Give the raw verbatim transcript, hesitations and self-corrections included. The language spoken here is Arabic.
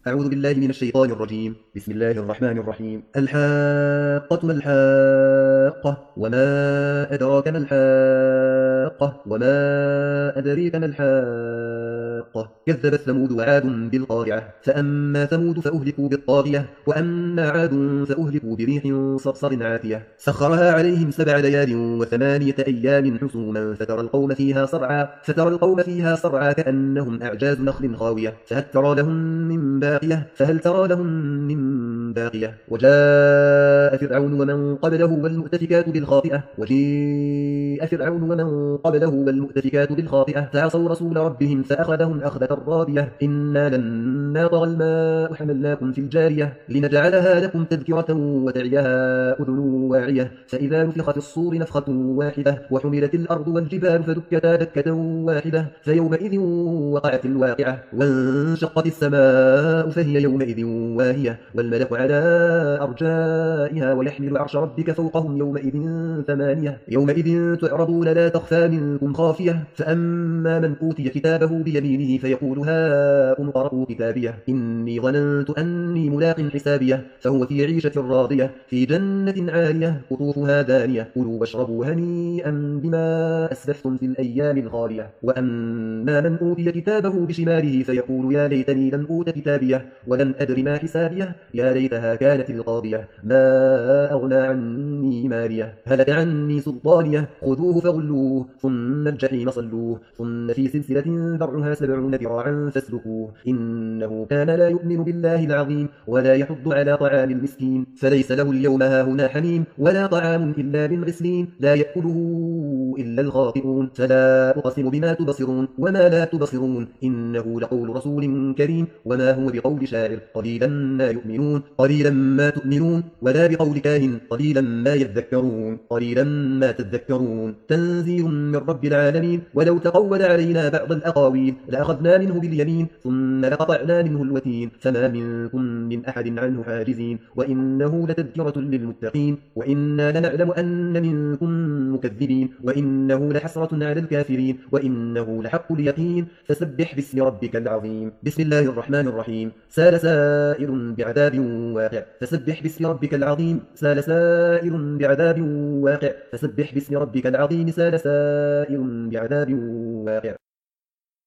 أعوذ بالله من الشيطان الرجيم. بسم الله الرحمن الرحيم. الحاقة ما الحاقة وما أدراك ما الحاقة وما أدريك ما الحاقة كذبت ثمود وعاد بالقارعة فأما ثمود فأهلكوا بالطاغية وأما عاد فأهلكوا بريح صرصر عاتية سخرها عليهم سبع ليال وثمانية أيام حسوما فترى القوم فيها صرعى فترى القوم فيها صرعى كأنهم أعجاز نخل خاوية فهل ترى لهم من باقية فهل ترى لهم من باقية وجاء فرعون ومن قبله والمؤتفكات بالخاطئة وجيء فرعون ومن قبله والمؤتفكات بالخاطئة فعصوا رسول ربهم فأخذهم أخذة رابية إنا لما طغى الماء حملناكم في الجارية لنجعلها لكم تذكرة وتعيها أذن واعية فإذا نفخ في الصور نفخة واحدة وحملت الأرض والجبال فدكتا دكة واحدة فيومئذ وقعت الواقعة وانشقت السماء فهي يومئذ واهية والملك على أرجائها ويحمل عرش ربك فوقهم يومئذ ثمانية يومئذ تعرضون لا تخفى منكم خافية فأما من أوتي كتابه بيمينه فيقول هاؤم اقرءوا كتابيه إني ظننت أني ملاق حسابيه فهو في عيشة راضية في جنة عالية قطوفها دانية كلوا واشربوا هنيئا بما أسلفتم في الأيام الخالية وأما من أوتي كتابه بشماله فيقول يا ليتني لم أوت كتابيه ولم أدر ما حسابيه يا ليتها كانت القاضية ما أغنى عني ماليه هلك عني سلطانيه خذوه فغلوه ثم الجحيم صلوه ثم في سلسلة ذرعها سبعون ذراعا فاسلكوه إنه كان لا يؤمن بالله العظيم ولا يحض على طعام المسكين فليس له اليوم هاهنا حميم ولا طعام إلا من غسلين لا يأكله إلا الخاطئون فلا أقسم بما تبصرون وما لا تبصرون إنه لقول رسول كريم وما هو بقول شاعر قليلا ما يؤمنون قليلا ما تؤمنون ولا بقول كاهن قليلا ما يذكرون قليلا ما تذكرون تنزيل من رب العالمين ولو تقول علينا بعض الأقاويل لأخذنا منه باليمين ثم لقطعنا منه الوتين فما منكم من أحد عنه حاجزين وإنه لتذكرة للمتقين وإنا لنعلم أن منكم مكذبين وإنه لحسرة على الكافرين وإنه لحق اليقين فسبح باسم ربك العظيم بسم الله الرحمن الرحيم سال سائر بعذاب واقع فسبح باسم ربك العظيم سال سائر بعذاب واقع فسبح باسم ربك العظيم سال سائر بعذاب واقع